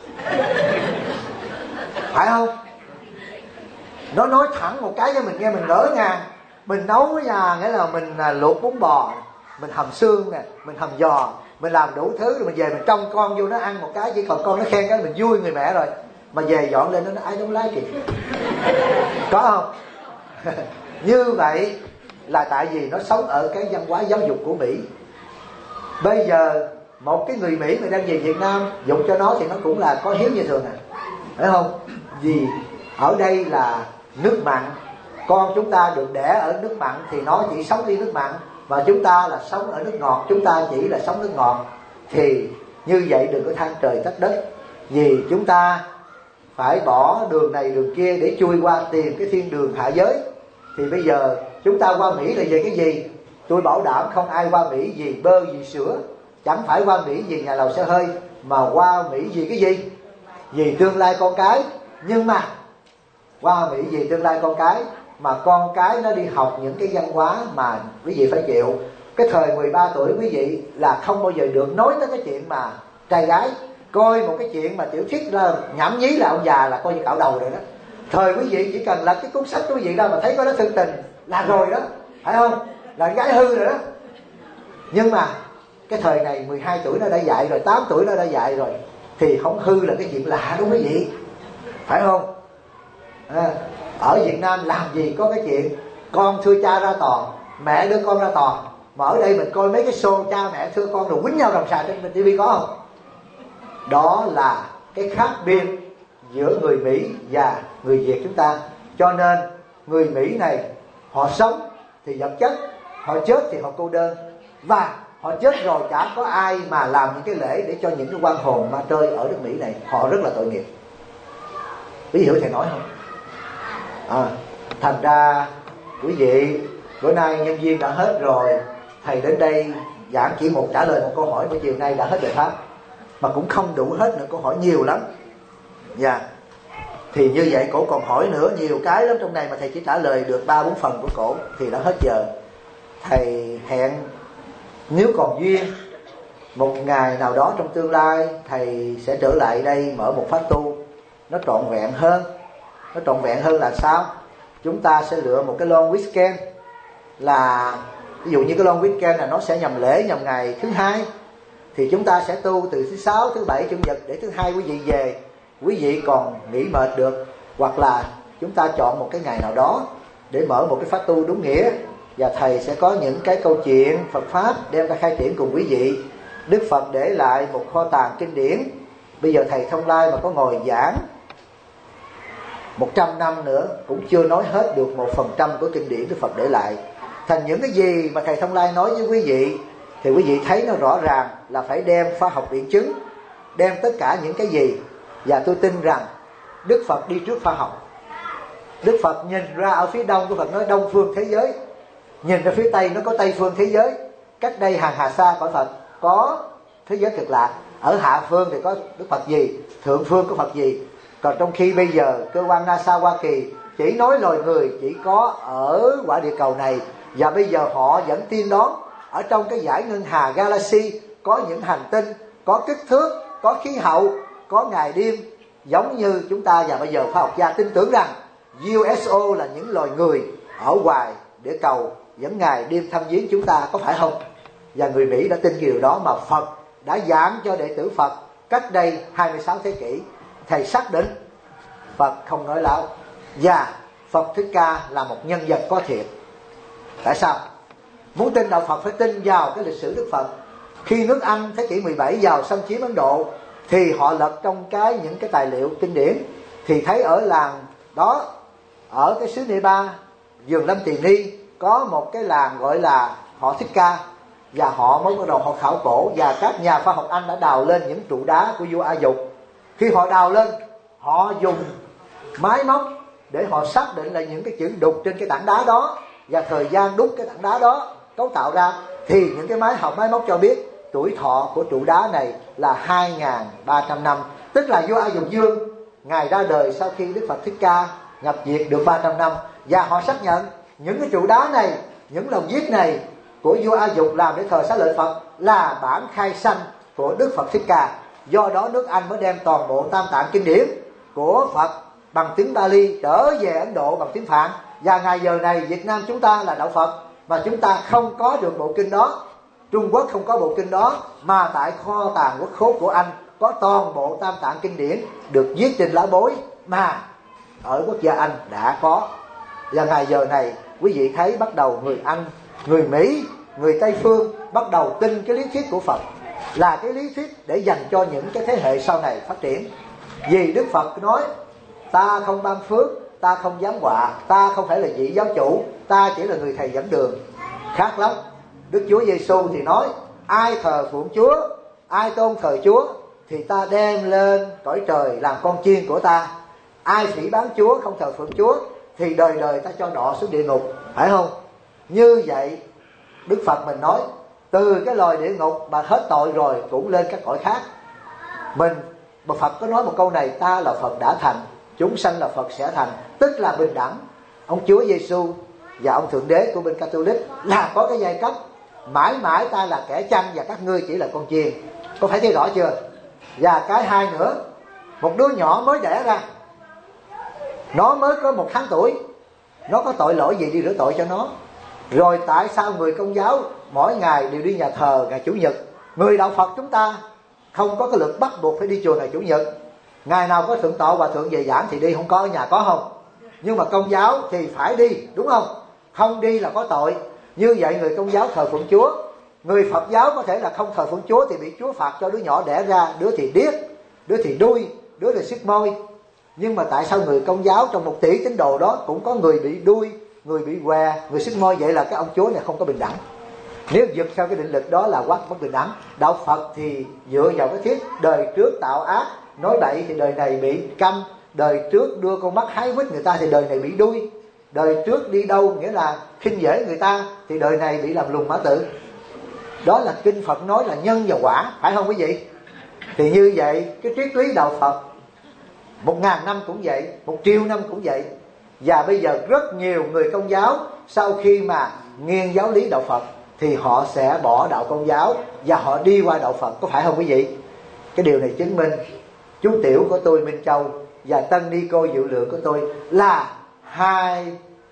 phải không? Nó nói thẳng một cái cho mình nghe mình ngỡ ngàng. Mình nấu ở nhà nghĩa là mình luộc bún bò, mình hầm xương nè, mình hầm giò, mình làm đủ thứ, rồi mình về mình trông con vô nó ăn một cái, chỉ còn con nó khen cái mình vui người mẹ rồi. Mà về dọn lên nó nói I don't like it. Có không? Như vậy là tại vì nó sống ở cái văn hóa giáo dục của Mỹ. Bây giờ một cái người Mỹ mà đang về Việt Nam, dụng cho nó thì nó cũng là có hiếu như thường à, phải không? Vì ở đây là nước mặn, con chúng ta được đẻ ở nước mặn thì nó chỉ sống đi nước mặn, và chúng ta là sống ở nước ngọt, chúng ta chỉ là sống nước ngọt. Thì như vậy đừng có than trời trách đất, vì chúng ta phải bỏ đường này đường kia để chui qua tìm cái thiên đường hạ giới. Thì bây giờ chúng ta qua Mỹ là về cái gì? Tôi bảo đảm không ai qua Mỹ vì bơ vì sữa, chẳng phải qua Mỹ vì nhà lầu xe hơi, mà qua Mỹ vì cái gì? Vì tương lai con cái. Nhưng mà qua Mỹ vì tương lai con cái, mà con cái nó đi học những cái văn hóa mà quý vị phải chịu. Cái thời 13 tuổi quý vị là không bao giờ được nói tới cái chuyện mà trai gái. Coi một cái chuyện mà tiểu thuyết là nhảm nhí là ông già là coi như cạo đầu rồi đó. Thời quý vị chỉ cần là cái cuốn sách của quý vị ra mà thấy có đó thân tình là rồi đó, phải không? Là gái hư rồi đó. Nhưng mà cái thời này 12 tuổi nó đã dạy rồi, 8 tuổi nó đã dạy rồi, thì không hư là cái chuyện lạ đúng quý vị, phải không? Ở Việt Nam làm gì có cái chuyện con thưa cha ra tòa, mẹ đưa con ra tòa. Mà ở đây mình coi mấy cái show cha mẹ thưa con rồi quýnh nhau đồng xà trên TV có không? Đó là cái khác biệt giữa người Mỹ và người Việt chúng ta. Cho nên người Mỹ này họ sống thì vật chất, họ chết thì họ cô đơn, và họ chết rồi chả có ai mà làm những cái lễ để cho những cái quan hồn ma chơi ở nước Mỹ này. Họ rất là tội nghiệp. Quý vị hiểu thầy nói không? Thành ra quý vị, bữa nay nhân viên đã hết rồi, thầy đến đây giảng chỉ trả lời một câu hỏi, buổi chiều nay đã hết bài pháp, mà cũng không đủ hết nữa, câu hỏi nhiều lắm. Dạ. Thì như vậy cổ còn hỏi nữa nhiều cái lắm trong này, mà thầy chỉ trả lời được 3-4 phần của cổ thì đã hết giờ. Thầy hẹn nếu còn duyên, một ngày nào đó trong tương lai thầy sẽ trở lại đây mở một pháp tu nó trọn vẹn hơn. Nó trọn vẹn hơn là sao? Chúng ta sẽ lựa một cái long weekend, là ví dụ như cái long weekend là nó sẽ nhằm lễ nhằm ngày thứ hai, thì chúng ta sẽ tu từ thứ Sáu, thứ Bảy, Chủ nhật, để thứ Hai quý vị về, quý vị còn nghỉ mệt được. Hoặc là chúng ta chọn một cái ngày nào đó để mở một cái pháp tu đúng nghĩa, và thầy sẽ có những cái câu chuyện Phật Pháp đem ra khai triển cùng quý vị. Đức Phật để lại một kho tàng kinh điển. Bây giờ thầy Thông Lai mà có ngồi giảng 100 năm nữa cũng chưa nói hết được 1% của kinh điển Đức Phật để lại. Thành những cái gì mà thầy Thông Lai nói với quý vị thì quý vị thấy nó rõ ràng là phải đem khoa học biện chứng, đem tất cả những cái gì. Và tôi tin rằng Đức Phật đi trước khoa học. Đức Phật nhìn ra ở phía đông, Đức Phật nói đông phương thế giới. Nhìn ra phía tây nó có tây phương thế giới. Cách đây hàng hà xa cõi Phật có thế giới cực lạc. Ở hạ phương thì có Đức Phật gì, thượng phương có Phật gì. Còn trong khi bây giờ cơ quan NASA Hoa Kỳ chỉ nói loài người chỉ có ở quả địa cầu này, và bây giờ họ vẫn tiên đoán ở trong cái dải ngân hà Galaxy có những hành tinh, có kích thước, có khí hậu, có ngày đêm giống như chúng ta. Và bây giờ khoa học gia tin tưởng rằng USO là những loài người ở ngoài địa cầu vẫn ngày đêm thăm viếng chúng ta, có phải không? Và người Mỹ đã tin cái điều đó, mà Phật đã giảng cho đệ tử Phật cách đây 26 thế kỷ. Thầy xác định Phật không nói láo, và Phật Thích Ca là một nhân vật có thiện. Tại sao? Muốn tin đạo Phật phải tin vào cái lịch sử Đức Phật. Khi nước Anh thế kỷ 17 vào xâm chiếm Ấn Độ thì họ lật trong những cái tài liệu kinh điển, thì thấy ở làng đó, ở cái xứ Nepal, vườn Lâm Tiền Ni, có một cái làng gọi là họ Thích Ca, và họ mới bắt đầu họ khảo cổ, và các nhà khoa học Anh đã đào lên những trụ đá của vua A Dục. Khi họ đào lên, họ dùng máy móc để họ xác định là những cái chữ đục trên cái tảng đá đó và thời gian đúc cái tảng đá đó cấu tạo ra, thì những cái máy móc cho biết tuổi thọ của trụ đá này là 2.300 năm. Tức là vua A Dục Dương, ngài ra đời sau khi Đức Phật Thích Ca nhập diệt được 300 năm, và họ xác nhận những cái trụ đá này, những lồng viết này của vua A Dục làm để thờ xá lợi Phật là bản khai sanh của Đức Phật Thích Ca. Do đó nước Anh mới đem toàn bộ tam tạng kinh điển của Phật bằng tiếng Bali trở về Ấn Độ bằng tiếng Phạn. Và ngày giờ này Việt Nam chúng ta là đạo Phật mà chúng ta không có được bộ kinh đó, Trung Quốc không có bộ kinh đó, mà tại kho tàng quốc khố của Anh có toàn bộ tam tạng kinh điển được viết trên lá bối mà ở quốc gia Anh đã có. Và ngày giờ này quý vị thấy bắt đầu người Anh, người Mỹ, người Tây Phương bắt đầu tin cái lý thuyết của Phật là cái lý thuyết để dành cho những cái thế hệ sau này phát triển. Vì Đức Phật nói ta không ban phước, ta không giáng họa, ta không phải là vị giáo chủ, ta chỉ là người thầy dẫn đường. Khác lắm. Đức Chúa Giêsu thì nói ai thờ phượng Chúa, ai tôn thờ Chúa thì ta đem lên cõi trời làm con chiên của ta. Ai phỉ báng Chúa, không thờ phượng Chúa thì đời đời ta cho đọa xuống địa ngục, phải không? Như vậy Đức Phật mình nói từ cái loài địa ngục mà hết tội rồi cũng lên các cõi khác. Mà Phật có nói một câu này, ta là Phật đã thành, chúng sanh là Phật sẽ thành, tức là bình đẳng. Ông Chúa Giêsu và ông Thượng Đế của bên Catholic là có cái giai cấp, mãi mãi ta là kẻ chăn và các ngươi chỉ là con chiên. Có phải thấy rõ chưa? Và cái hai nữa, một đứa nhỏ mới đẻ ra, nó mới có 1 tháng tuổi, nó có tội lỗi gì đi rửa tội cho nó. Rồi tại sao người Công giáo mỗi ngày đều đi nhà thờ ngày Chủ nhật, người đạo Phật chúng ta không có cái luật bắt buộc phải đi chùa ngày Chủ nhật? Ngày nào có thượng tọa hòa thượng về giảng thì đi, không có ở nhà có không? Nhưng mà Công giáo thì phải đi, đúng không? Không đi là có tội. Như vậy người Công giáo thờ phượng Chúa, người Phật giáo có thể là không thờ phượng Chúa thì bị Chúa phạt cho đứa nhỏ đẻ ra, đứa thì điếc, đứa thì đuôi, đứa thì sứt môi. Nhưng mà tại sao người Công giáo trong 1 tỷ tín đồ đó cũng có người bị đuôi, người bị què, người sứt môi? Vậy là cái ông Chúa này không có bình đẳng. Nếu vượt theo cái định lực đó là quá bất bình đẳng. Đạo Phật thì dựa vào cái thiết đời trước tạo ác nói bậy thì đời này bị câm, đời trước đưa con mắt hái quýt người ta thì đời này bị đuôi, đời trước đi đâu nghĩa là khinh dễ người ta thì đời này bị làm lùn mã tự. Đó là kinh Phật nói là nhân và quả, phải không quý vị? Thì như vậy cái triết lý đạo Phật 1000 năm cũng vậy, 1 triệu năm cũng vậy. Và bây giờ rất nhiều người Công giáo sau khi mà nghiêng giáo lý đạo Phật thì họ sẽ bỏ đạo Công giáo và họ đi qua đạo Phật, có phải không quý vị? Cái điều này chứng minh chú tiểu của tôi Minh Châu và tân ni cô Diệu Lượng của tôi là hai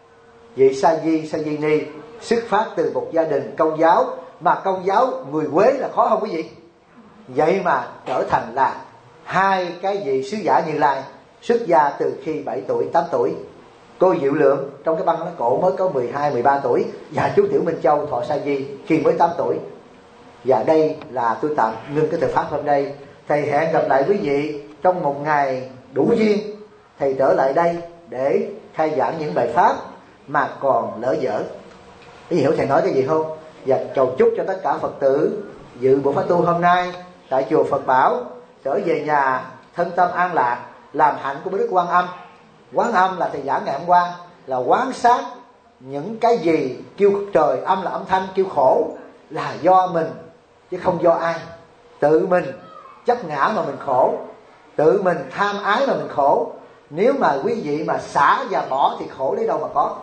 vị sa di ni xuất phát từ một gia đình Công giáo, mà Công giáo người Quế là khó không quý vị? Vậy mà trở thành là hai cái vị sứ giả Như Lai xuất gia từ khi 7 tuổi, 8 tuổi. Cô Diệu Lượng trong cái băng lá cổ mới có 12, 13 tuổi, và chú tiểu Minh Châu thọ sa di khi mới 8 tuổi. Và đây là tôi tạm ngưng cái thời pháp hôm nay. Thầy hẹn gặp lại quý vị trong một ngày đủ duyên, thầy trở lại đây để khai giảng những bài pháp mà còn lỡ dở. Quý vị hiểu thầy nói cái gì không? Và cầu chúc cho tất cả Phật tử dự buổi pháp tu hôm nay tại chùa Phật Bảo trở về nhà thân tâm an lạc, làm hạnh của Đức Quan Âm. Quán âm là thầy giảng ngày hôm qua là quán sát những cái gì kêu trời, âm là âm thanh, kêu khổ là do mình chứ không do ai. Tự mình chấp ngã mà mình khổ, tự mình tham ái mà mình khổ. Nếu mà quý vị mà xả và bỏ thì khổ lấy đâu mà có.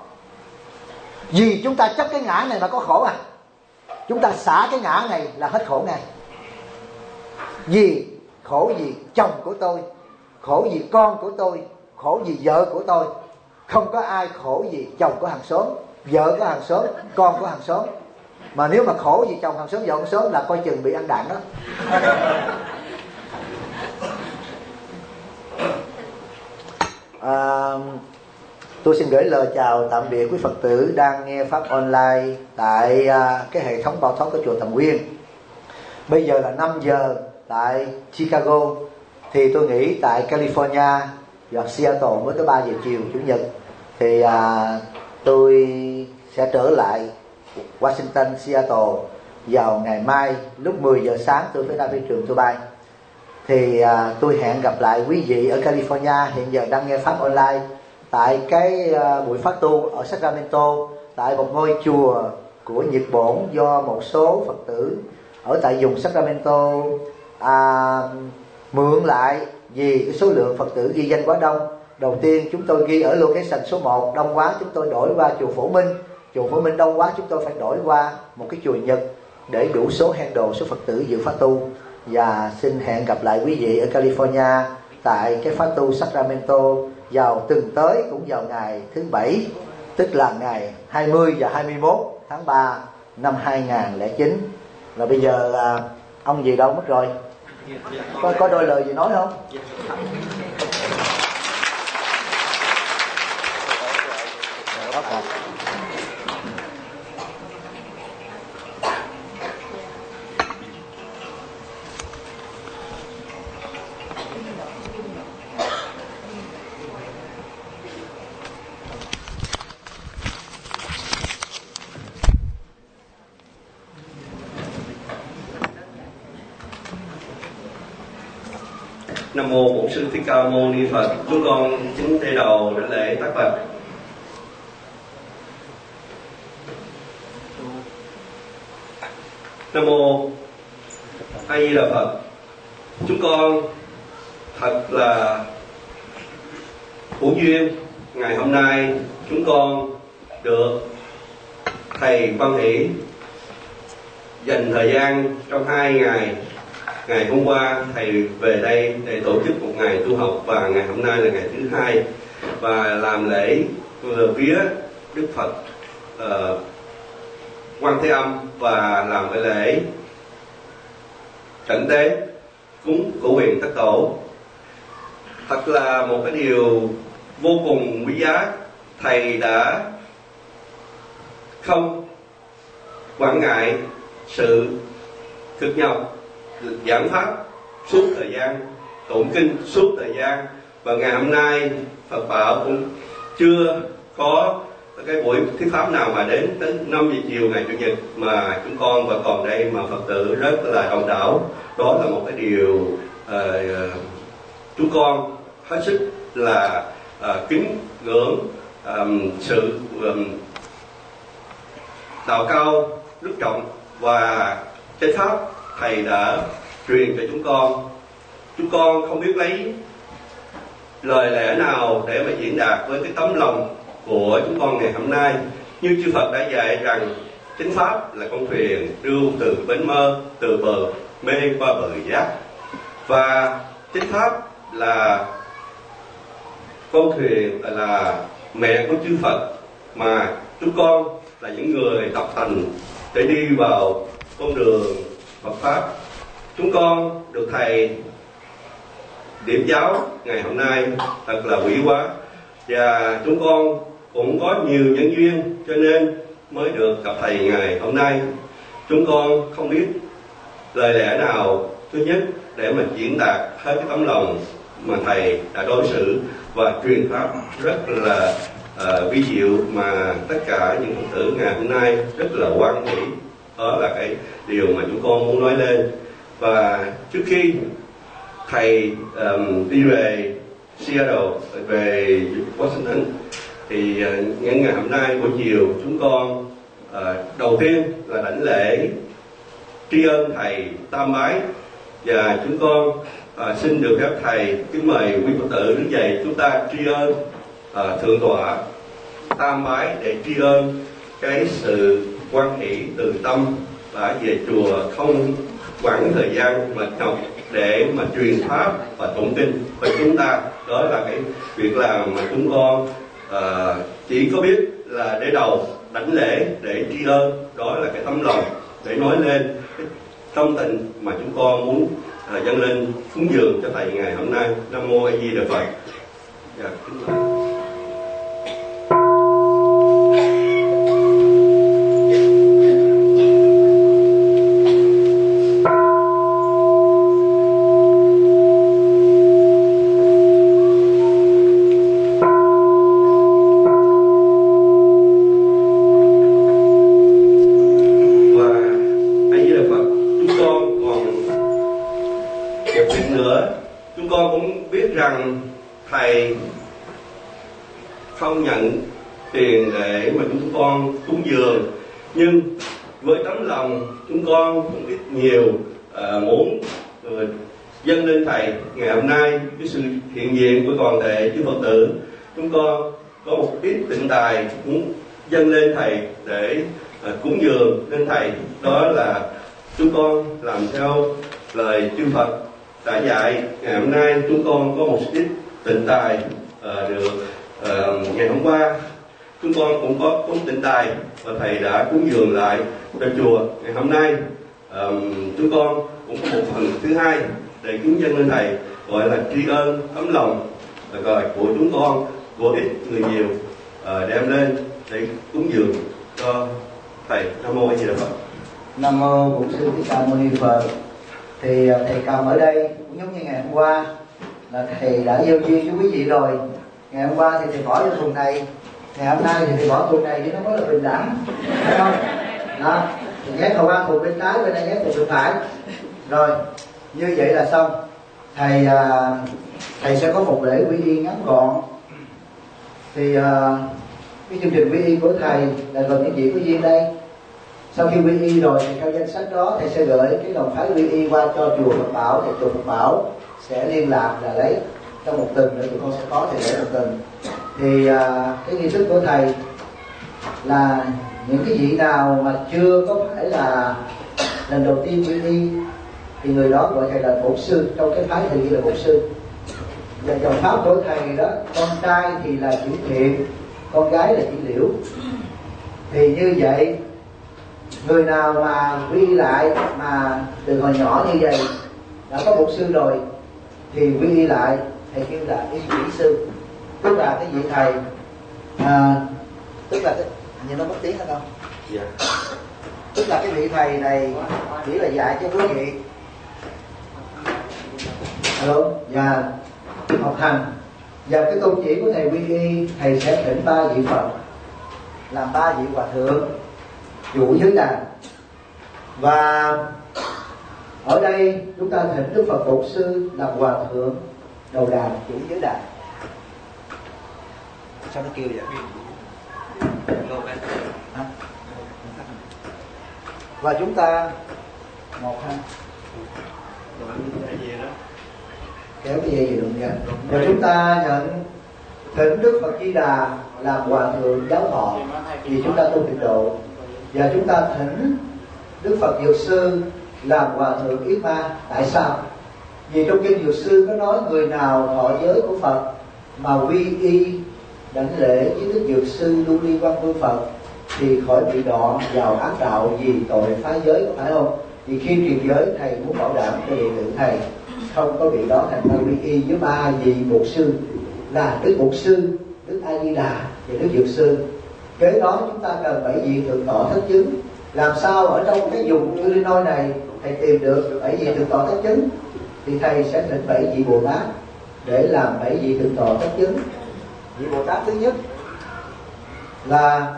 Vì chúng ta chấp cái ngã này mà có khổ à? Chúng ta xả cái ngã này là hết khổ ngay. Vì khổ vì chồng của tôi, khổ vì con của tôi, khổ vì vợ của tôi. Không có ai khổ vì chồng của hàng xóm, vợ của hàng xóm, con của hàng xóm. Mà nếu mà khổ vì chồng hàng xóm, vợ hàng xóm là coi chừng bị ăn đạn đó. Tôi xin gửi lời chào tạm biệt quý Phật tử đang nghe Pháp online tại cái hệ thống Bảo Thoát của chùa Tầm Nguyên. Bây giờ là 5 giờ tại Chicago, thì tôi nghĩ tại California và Seattle mới tới 3 giờ chiều Chủ nhật. Thì tôi sẽ trở lại Washington, Seattle vào ngày mai lúc 10 giờ sáng tôi phải ra phi trường tôi bay. Thì tôi hẹn gặp lại quý vị ở California hiện giờ đang nghe Pháp online tại cái buổi phát tu ở Sacramento, tại một ngôi chùa của Nhật Bổn do một số Phật tử ở tại vùng Sacramento mượn lại, vì cái số lượng Phật tử ghi danh quá đông. Đầu tiên chúng tôi ghi ở location số 1 đông quá, chúng tôi đổi qua chùa Phổ Minh. Chùa Phổ Minh đông quá, chúng tôi phải đổi qua một cái chùa Nhật để đủ số handle, số Phật tử dự phát tu. Và xin hẹn gặp lại quý vị ở California tại cái phát tu Sacramento vào tuần tới, cũng vào ngày thứ Bảy, tức là ngày 20 và 21 tháng 3 năm 2009. Rồi bây giờ ông gì đâu mất rồi? Có đôi lời gì nói không? Nam mô Bổn Sư Thích Ca Mâu Ni Phật. Chúng con kính thề đầu đảnh lễ tác Phật. Nam mô A Di Đà Phật. Chúng con thật là hữu duyên, ngày hôm nay chúng con được thầy Văn Hỷ dành thời gian trong 2 ngày. Ngày hôm qua thầy về đây để tổ chức một ngày tu học, và ngày hôm nay là ngày thứ 2, và làm lễ vía Đức Phật Quan Thế Âm, và làm cái lễ tận tế cúng cửu huyền thất tổ. Thật là một cái điều vô cùng quý giá. Thầy đã không quản ngại sự cực nhọc giảng pháp suốt thời gian, tụng kinh suốt thời gian, và ngày hôm nay Phật bảo cũng chưa có cái buổi thuyết pháp nào mà đến tới 5 giờ chiều ngày Chủ nhật mà chúng con và còn đây mà Phật tử rất là đông đảo. Đó là một cái điều chúng con hết sức là kính ngưỡng sự đạo cao đức trọng và chánh pháp thầy đã truyền cho chúng con. Chúng con không biết lấy lời lẽ nào để mà diễn đạt với cái tấm lòng của chúng con ngày hôm nay. Như chư Phật đã dạy rằng chánh pháp là con thuyền đưa từ bến mơ, từ bờ mê qua bờ giác, và chánh pháp là con thuyền, là mẹ của chư Phật, mà chúng con là những người tập thành để đi vào con đường Phật pháp. Chúng con được thầy điểm giáo ngày hôm nay thật là quý quá, và chúng con cũng có nhiều nhân duyên cho nên mới được gặp thầy ngày hôm nay. Chúng con không biết lời lẽ nào thứ nhất để mà diễn đạt hết cái tấm lòng mà thầy đã đối xử và truyền pháp rất là vi diệu, mà tất cả những Phật tử ngày hôm nay rất là hoan hỷ. Đó là cái điều mà chúng con muốn nói lên. Và trước khi thầy đi về Seattle, về Washington, thì những ngày hôm nay buổi chiều chúng con đầu tiên là đảnh lễ tri ân thầy tam bái, và chúng con xin được phép thầy kính mời quý Phật tử đứng dậy, chúng ta tri ân thượng tọa tam bái để tri ân cái sự quan hỷ từ tâm đã về chùa không quản thời gian mệt nhọc để mà truyền pháp và tụng kinh với chúng ta. Đó là cái việc làm mà chúng con chỉ có biết là để đầu đảnh lễ để tri ân. Đó là cái tấm lòng để nói lên cái tâm tình mà chúng con muốn dâng lên cúng dường cho thầy ngày hôm nay. Nam mô A Di Đà Phật. Dạ, kính mời. thầy không nhận tiền để mà chúng con cúng dường, nhưng với tấm lòng chúng con cũng ít nhiều muốn dâng lên thầy. Ngày hôm nay cái sự hiện diện của toàn thể chư Phật tử, chúng con có một ít tịnh tài muốn dâng lên thầy để cúng dường lên thầy. Đó là chúng con làm theo lời chư Phật đã dạy. Ngày hôm nay chúng con có một ít tịnh tài được ngày hôm qua chúng con cũng có cúng tịnh tài và thầy đã cúng dường lại cho chùa. Ngày hôm nay chúng con cũng có một phần thứ hai để cúng dâng lên thầy, gọi là tri ân tấm lòng rồi của chúng con, của ít người nhiều đem lên để cúng dường cho thầy. Nam mô A Di Đà Phật. Nam mô Bổn Sư Thích Ca Mâu Ni Phật. Thì thầy cầm ở đây cũng giống như ngày hôm qua là thầy đã gieo duyên với quý vị rồi. Ngày hôm qua thì thầy bỏ vô thùng này, ngày hôm nay thì thầy bỏ thùng này chứ nó có là bình đẳng, phải không? Đó, thì nhét vào qua thùng bên trái, bên đây nhét thùng bên phải. Rồi, như vậy là xong. Thầy sẽ có một lễ quy y ngắn gọn. Thì cái chương trình quy y của thầy là gồm những vị có duyên đây. Sau khi quy y rồi thì theo danh sách đó thầy sẽ gửi cái đồng phái quy y qua cho chùa Phật Bảo, thì chùa Phật Bảo sẽ liên lạc là lấy trong một tuần nữa tụi con sẽ có thầy để một tuần. Thì cái nghi thức của thầy là những cái vị nào mà chưa có phải là lần đầu tiên quy y thì người đó gọi thầy là bổn sư, trong cái phái thầy ghi là bổn sư. Và dòng pháp của thầy đó, con trai thì là chữ Thiện, con gái là chữ Liễu. Thì như vậy người nào mà quy y lại mà từ hồi nhỏ như vậy đã có bổn sư rồi thì quy y lại thầy kêu là y chỉ sư, tức là cái vị thầy tức là cái như nó mất tiếng hay không? Dạ. Tức là cái vị thầy này chỉ là dạy cho quý vị và học hành. Và cái tôn chỉ của thầy quy y, thầy sẽ thỉnh 3 vị Phật làm 3 vị hòa thượng chủ giới đàn. Và ở đây chúng ta thỉnh Đức Phật Bổn Sư làm hòa thượng đầu đàn chủ giới đàn. Sao nó kêu vậy? Hả? Và chúng ta một hai kéo cái dây gì đụng ra. Và chúng ta nhận thỉnh Đức Phật Di Đà làm hòa thượng giáo thọ vì chúng ta tu tịnh độ. Và chúng ta thỉnh Đức Phật Dược Sư làm hòa thượng Yết Ma. Tại sao? Vì trong kinh Dược Sư có nói người nào thọ giới của Phật mà quy y đảnh lễ với Đức Dược Sư Lưu Ly Quang Vương Phật thì khỏi bị đọa vào ác đạo vì tội phá giới, có phải không? Thì khi truyền giới thầy muốn bảo đảm cho đệ tử thầy không có bị đó, thành ra quy y với 3 vị bổn sư là Đức Bổn Sư, Đức A Di Đà và Đức Dược Sư. Kế đó chúng ta cần 7 vị thượng tọa thất chứng. Làm sao ở trong cái vùng Illinois này thầy tìm được 7 vị thượng tọa thất chứng? Thì thầy sẽ thỉnh 7 vị Bồ Tát để làm 7 vị thượng tọa thất chứng. Vị Bồ Tát thứ nhất là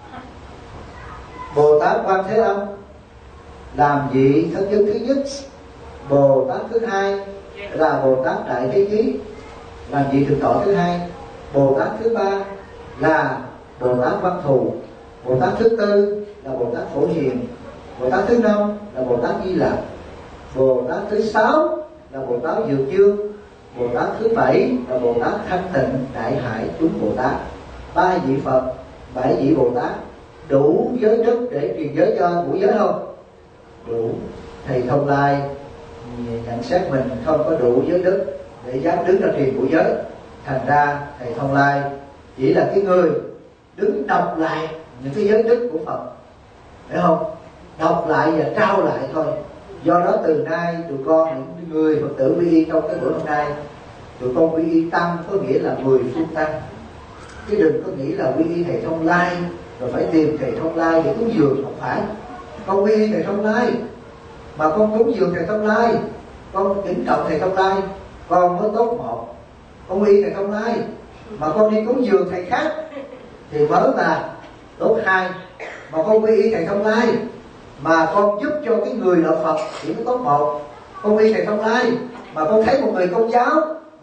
Bồ Tát Quan Thế Âm làm vị thất chứng thứ nhất. Bồ Tát thứ hai là Bồ Tát Đại Thế Chí làm vị thượng tọa thứ hai. Bồ Tát thứ ba là Bồ Tát Văn Thù. Bồ Tát thứ tư là Bồ Tát Phổ Hiền. Bồ Tát thứ năm là Bồ Tát Di Lặc. Bồ Tát thứ sáu là Bồ Tát Dược Dương. Bồ Tát thứ bảy là Bồ Tát Thanh Tịnh Đại Hải chúng Bồ Tát. 3 vị Phật, 7 vị Bồ Tát đủ giới đức để truyền giới cho ngũ giới không? Đủ. Thầy Thông Lai nhận xét mình không có đủ giới đức để dám đứng ra truyền ngũ giới. Thành ra thầy Thông Lai chỉ là cái người đứng đọc lại những cái giới đức của Phật, phải không? Đọc lại và trao lại thôi. Do đó từ nay tụi con, những người Phật tử quy y trong cái bữa hôm nay, tụi con quy y tăng có nghĩa là 10 phương tăng, chứ đừng có nghĩ là quy y thầy Thông Lai rồi phải tìm thầy Thông Lai để cúng dường. Không phải. Con quy y thầy Thông Lai mà con cúng dường thầy Thông Lai, con kính trọng thầy Thông Lai, con mới tốt một. Con quy y thầy Thông Lai mà con đi cúng dường thầy khác thì mới là tốt 2. Mà con quy y thầy Thông Lai mà con giúp cho cái người đạo Phật thì mới tốt 1. Con quy y thầy Thông Lai mà con thấy một người Công giáo,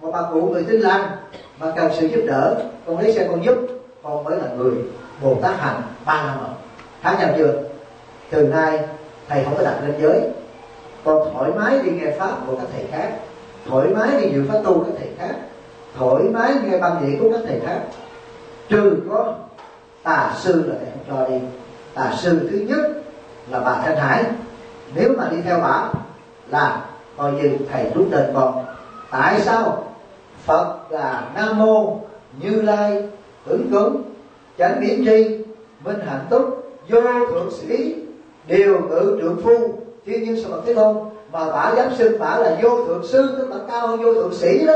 Còn bà cụ người Tin Lành mà cần sự giúp đỡ, con lấy xe con giúp, con mới là người Bồ Tát hành 3 năm rồi. Khác nhau chưa? Từ nay thầy không có đặt ranh giới, con thoải mái đi nghe pháp của các thầy khác, thoải mái đi dự pháp tu các thầy khác, thoải mái nghe băng dĩ của các thầy khác, trừ có tà sư là thầy không cho đi. Tà sư thứ nhất là bà Thanh Hải, nếu mà đi theo bà là coi như thầy rút tên con. Tại sao? Phật là Nam Mô Như Lai Ứng Cúng Chánh Biến Tri Minh Hạnh Túc Vô Thượng Sĩ Điều Ngự Trượng Phu Thiên Nhân Sư Phật Thế Tôn, mà bả dám xưng bả là Vô Thượng Sư, tức là cao hơn Vô Thượng Sĩ đó.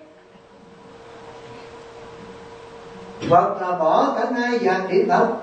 Phật là bỏ cả ngai vàng điện ngọc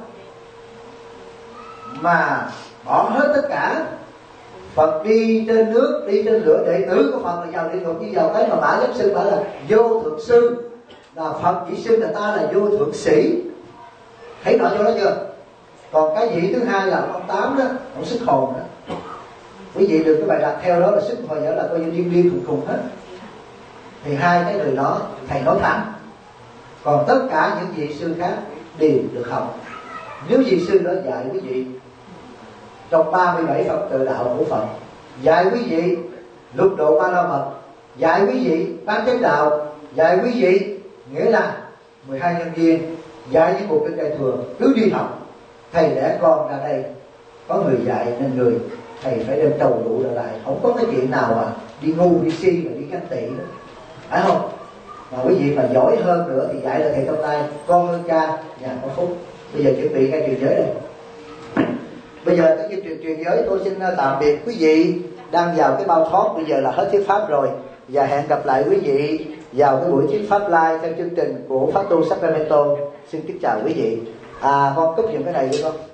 mà bỏ hết tất cả. Phật đi trên nước, đi trên lửa, đệ tử của Phật là vào địa ngục, đi vào cái mà bả dám xưng bả là Vô Thượng Sư, là Phật chỉ xưng là ta là Vô Thượng Sĩ. Thấy rõ chỗ đó chưa? Còn cái vị thứ hai là ông Tám đó, ông sức hồn đó. Quý vị đừng có bài đặt theo đó là sức hồi nhớ là coi như điên khùng hết. Thì hai cái người đó thầy nói thẳng. Còn tất cả những vị sư khác đều được học. Nếu vị sư đó dạy quý vị trong 37 Phật tự đạo của Phật, dạy quý vị lục độ ba la mật, dạy quý vị tám chánh đạo, dạy quý vị nghĩa là 12 nhân duyên, dạy những một cái thường, cứ đi học. Thầy đẻ con ra đây có người dạy nên người thầy phải đem trầu đủ lại, không có cái chuyện nào mà đi ngu đi si mà đi ganh tị đó, phải không? Mà quý vị mà giỏi hơn nữa thì dạy là thầy trong tay con hơn cha, nhà có phúc. Bây giờ chuẩn bị ngay truyền giới đây. Bây giờ cái chương trình truyền giới tôi xin tạm biệt quý vị đang vào cái bao thoát. Bây giờ là hết thuyết pháp rồi, và hẹn gặp lại quý vị vào cái buổi thuyết pháp live theo chương trình của Pháp Tu Sacramento. Xin kính chào quý vị. Con cúp những cái này đi con.